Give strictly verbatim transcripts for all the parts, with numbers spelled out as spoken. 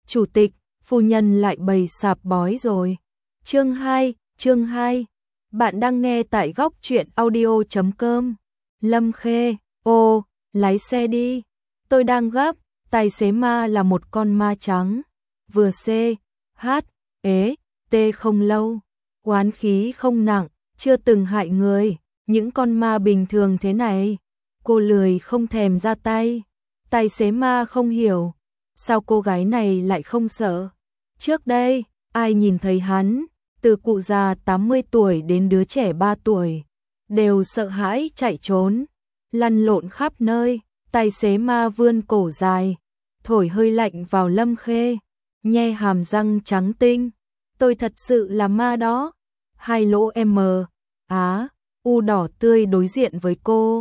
Chủ tịch, phu nhân lại bày sạp bói rồi. Chương hai, chương hai. Bạn đang nghe tại góc truyện audio chấm com. Lâm Khê, ô, lái xe đi. Tôi đang gấp, tài xế ma là một con ma trắng. Vừa C, H, ế, T không lâu. Oán khí không nặng, chưa từng hại người. Những con ma bình thường thế này. Cô lười không thèm ra tay. Tài xế ma không hiểu. Sao cô gái này lại không sợ? Trước đây, ai nhìn thấy hắn, từ cụ già tám mươi tuổi đến đứa trẻ ba tuổi, đều sợ hãi chạy trốn, lăn lộn khắp nơi. Tài xế ma vươn cổ dài, thổi hơi lạnh vào Lâm Khê, nhe hàm răng trắng tinh. Tôi thật sự là ma đó. Hai lỗ M, Á, U đỏ tươi đối diện với cô.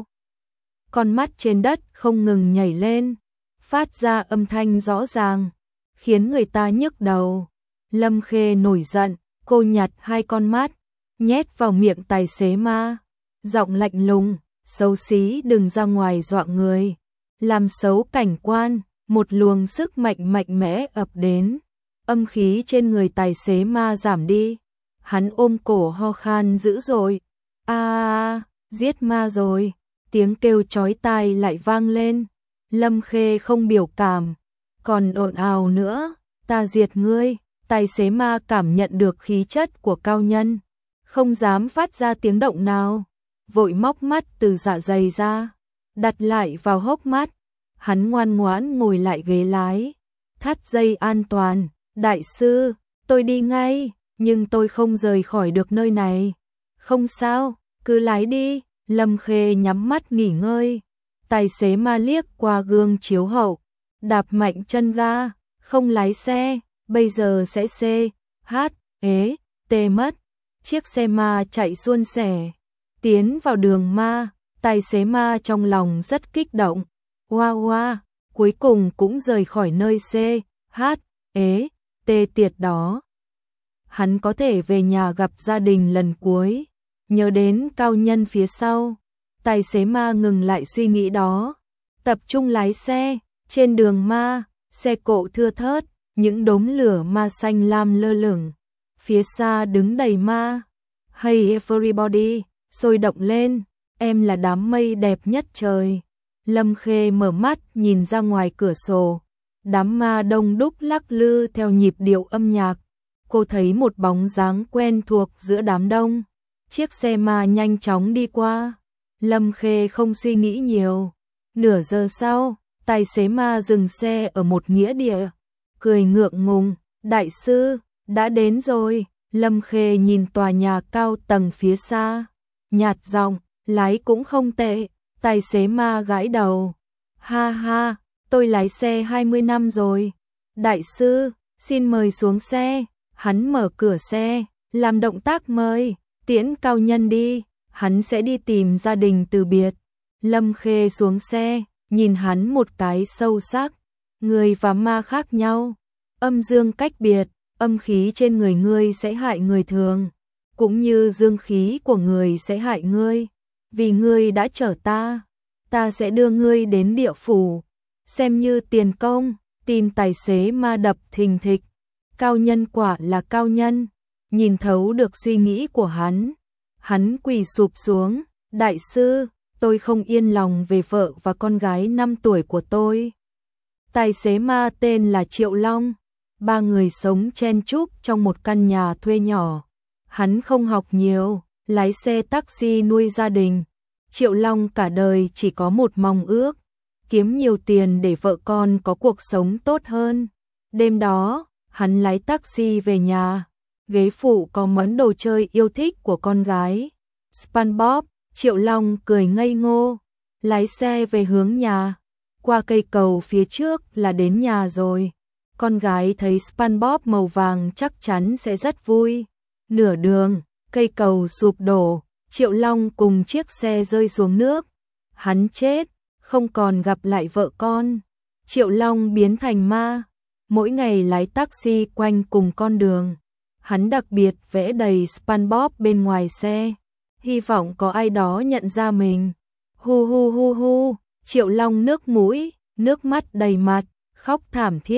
Con mắt trên đất không ngừng nhảy lên, phát ra âm thanh rõ ràng, khiến người ta nhức đầu. Lâm Khê nổi giận, cô nhặt hai con mắt, nhét vào miệng tài xế ma, giọng lạnh lùng, xấu xí đừng ra ngoài dọa người, làm xấu cảnh quan. Một luồng sức mạnh mạnh mẽ ập đến, âm khí trên người tài xế ma giảm đi, hắn ôm cổ ho khan dữ dội. A, à, giết ma rồi, tiếng kêu chói tai lại vang lên. Lâm Khê không biểu cảm, còn ồn ào nữa, ta diệt ngươi. Tài xế ma cảm nhận được khí chất của cao nhân, không dám phát ra tiếng động nào, vội móc mắt từ dạ dày ra, đặt lại vào hốc mắt. Hắn ngoan ngoãn ngồi lại ghế lái, thắt dây an toàn. Đại sư, tôi đi ngay, nhưng tôi không rời khỏi được nơi này. Không sao, cứ lái đi. Lâm Khê nhắm mắt nghỉ ngơi. Tài xế ma liếc qua gương chiếu hậu, đạp mạnh chân ga, không lái xe. Bây giờ sẽ C, H, ế, T mất. Chiếc xe ma chạy suôn sẻ, tiến vào đường ma. Tài xế ma trong lòng rất kích động. Hoa hoa, cuối cùng cũng rời khỏi nơi C, H, ế, T tiệt đó. Hắn có thể về nhà gặp gia đình lần cuối. Nhớ đến cao nhân phía sau, tài xế ma ngừng lại suy nghĩ đó, tập trung lái xe. Trên đường ma, xe cộ thưa thớt, những đốm lửa ma xanh lam lơ lửng. Phía xa đứng đầy ma. Hey everybody, sôi động lên, em là đám mây đẹp nhất trời. Lâm Khê mở mắt nhìn ra ngoài cửa sổ, đám ma đông đúc lắc lư theo nhịp điệu âm nhạc. Cô thấy một bóng dáng quen thuộc giữa đám đông. Chiếc xe ma nhanh chóng đi qua. Lâm Khê không suy nghĩ nhiều. Nửa giờ sau, tài xế ma dừng xe ở một nghĩa địa, cười ngượng ngùng. Đại sư, đã đến rồi. Lâm Khê nhìn tòa nhà cao tầng phía xa, nhạt giọng, lái cũng không tệ. Tài xế ma gãi đầu. Ha ha, tôi lái xe hai mươi năm rồi. Đại sư, xin mời xuống xe. Hắn mở cửa xe, làm động tác mời, tiễn cao nhân đi, hắn sẽ đi tìm gia đình từ biệt. Lâm Khê xuống xe, nhìn hắn một cái sâu sắc. Người và ma khác nhau, âm dương cách biệt, âm khí trên người ngươi sẽ hại người thường, cũng như dương khí của người sẽ hại ngươi. Vì ngươi đã chở ta, ta sẽ đưa ngươi đến địa phủ, xem như tiền công. Tim tài xế ma đập thình thịch. Cao nhân quả là cao nhân, nhìn thấu được suy nghĩ của hắn. Hắn quỳ sụp xuống. Đại sư, tôi không yên lòng về vợ và con gái năm tuổi của tôi. Tài xế ma tên là Triệu Long. Ba người sống chen chúc trong một căn nhà thuê nhỏ. Hắn không học nhiều, lái xe taxi nuôi gia đình. Triệu Long cả đời chỉ có một mong ước, kiếm nhiều tiền để vợ con có cuộc sống tốt hơn. Đêm đó, hắn lái taxi về nhà, ghế phụ có món đồ chơi yêu thích của con gái, SpongeBob. Triệu Long cười ngây ngô, lái xe về hướng nhà. Qua cây cầu phía trước là đến nhà rồi. Con gái thấy SpongeBob màu vàng chắc chắn sẽ rất vui. Nửa đường, cây cầu sụp đổ, Triệu Long cùng chiếc xe rơi xuống nước. Hắn chết, không còn gặp lại vợ con. Triệu Long biến thành ma, mỗi ngày lái taxi quanh cùng con đường. Hắn đặc biệt vẽ đầy SpongeBob bên ngoài xe, hy vọng có ai đó nhận ra mình. Hu hu hu hu, Triệu Long nước mũi, nước mắt đầy mặt, khóc thảm thiết.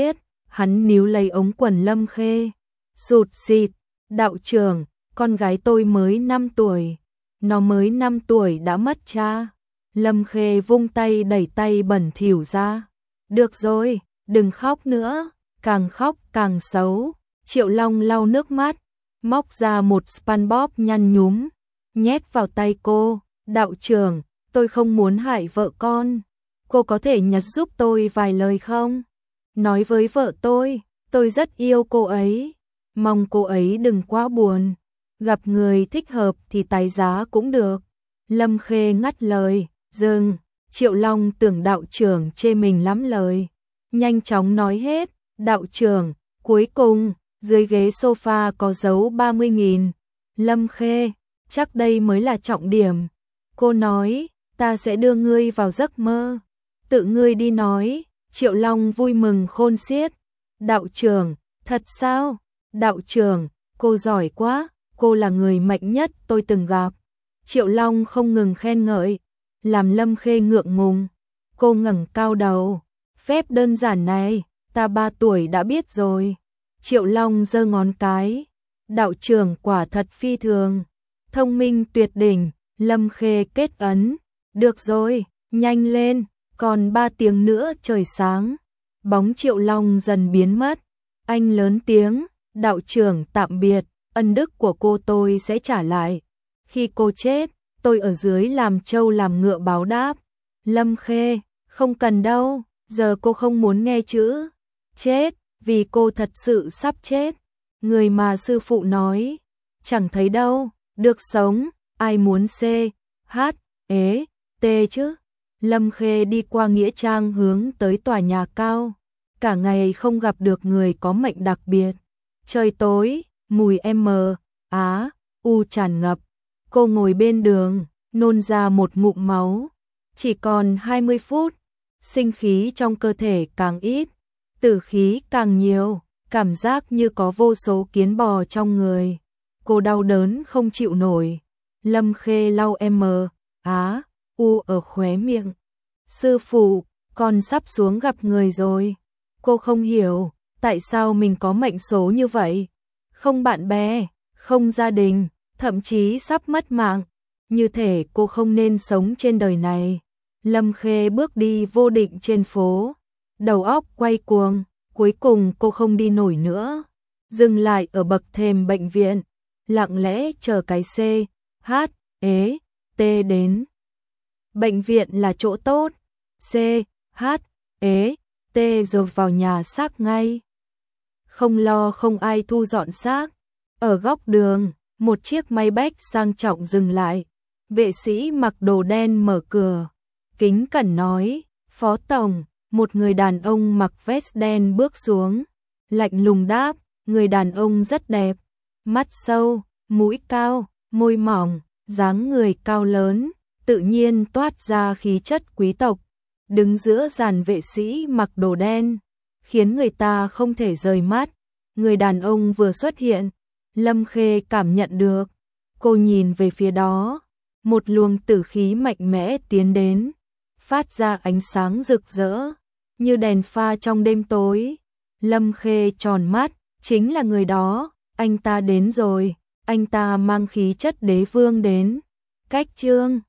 Hắn níu lấy ống quần Lâm Khê, sụt sịt, đạo trưởng, con gái tôi mới năm tuổi, nó mới năm tuổi đã mất cha. Lâm Khê vung tay đẩy tay bẩn thỉu ra. Được rồi, đừng khóc nữa, càng khóc càng xấu. Triệu Long lau nước mắt, móc ra một SpongeBob nhăn nhúm, nhét vào tay cô. Đạo trưởng, tôi không muốn hại vợ con. Cô có thể nhặt giúp tôi vài lời không? Nói với vợ tôi, tôi rất yêu cô ấy. Mong cô ấy đừng quá buồn. Gặp người thích hợp thì tái giá cũng được. Lâm Khê ngắt lời, dừng. Triệu Long tưởng đạo trưởng chê mình lắm lời. Nhanh chóng nói hết, đạo trưởng, cuối cùng, dưới ghế sofa có dấu ba mươi nghìn. Lâm Khê, chắc đây mới là trọng điểm. Cô nói, ta sẽ đưa ngươi vào giấc mơ. Tự ngươi đi nói. Triệu Long vui mừng khôn xiết. Đạo trưởng, thật sao? Đạo trưởng, cô giỏi quá, cô là người mạnh nhất tôi từng gặp. Triệu Long không ngừng khen ngợi, làm Lâm Khê ngượng ngùng. Cô ngẩng cao đầu, phép đơn giản này, ta ba tuổi đã biết rồi. Triệu Long giơ ngón cái, đạo trưởng quả thật phi thường, thông minh tuyệt đỉnh. Lâm Khê kết ấn, được rồi, nhanh lên, còn ba tiếng nữa trời sáng. Bóng Triệu Long dần biến mất, anh lớn tiếng, đạo trưởng tạm biệt, ân đức của cô tôi sẽ trả lại. Khi cô chết, tôi ở dưới làm trâu làm ngựa báo đáp. Lâm Khê, không cần đâu, giờ cô không muốn nghe chữ chết, vì cô thật sự sắp chết. Người mà sư phụ nói, chẳng thấy đâu, được sống, ai muốn C, H, ế, T chứ. Lâm Khê đi qua nghĩa trang hướng tới tòa nhà cao, cả ngày không gặp được người có mệnh đặc biệt. Trời tối, mùi M, Á, U tràn ngập. Cô ngồi bên đường, nôn ra một ngụm máu. Chỉ còn hai mươi phút, sinh khí trong cơ thể càng ít, tử khí càng nhiều, cảm giác như có vô số kiến bò trong người. Cô đau đớn không chịu nổi. Lâm Khê lau M, Á, U ở khóe miệng. Sư phụ, con sắp xuống gặp người rồi. Cô không hiểu, tại sao mình có mệnh số như vậy. Không bạn bè, không gia đình, thậm chí sắp mất mạng. Như thể cô không nên sống trên đời này. Lâm Khê bước đi vô định trên phố, đầu óc quay cuồng, cuối cùng cô không đi nổi nữa. Dừng lại ở bậc thềm bệnh viện, lặng lẽ chờ cái C, H, ế, T đến. Bệnh viện là chỗ tốt, C, H, ế, T rồi vào nhà xác ngay. Không lo không ai thu dọn xác. Ở góc đường, một chiếc Maybach sang trọng dừng lại. Vệ sĩ mặc đồ đen mở cửa, kính cẩn nói, Phó Tổng. Một người đàn ông mặc vest đen bước xuống, lạnh lùng đáp, người đàn ông rất đẹp, mắt sâu, mũi cao, môi mỏng, dáng người cao lớn, tự nhiên toát ra khí chất quý tộc. Đứng giữa dàn vệ sĩ mặc đồ đen, khiến người ta không thể rời mắt. Người đàn ông vừa xuất hiện, Lâm Khê cảm nhận được. Cô nhìn về phía đó, một luồng tử khí mạnh mẽ tiến đến, phát ra ánh sáng rực rỡ, như đèn pha trong đêm tối. Lâm Khê tròn mắt, chính là người đó, anh ta đến rồi, anh ta mang khí chất đế vương đến. Cách chương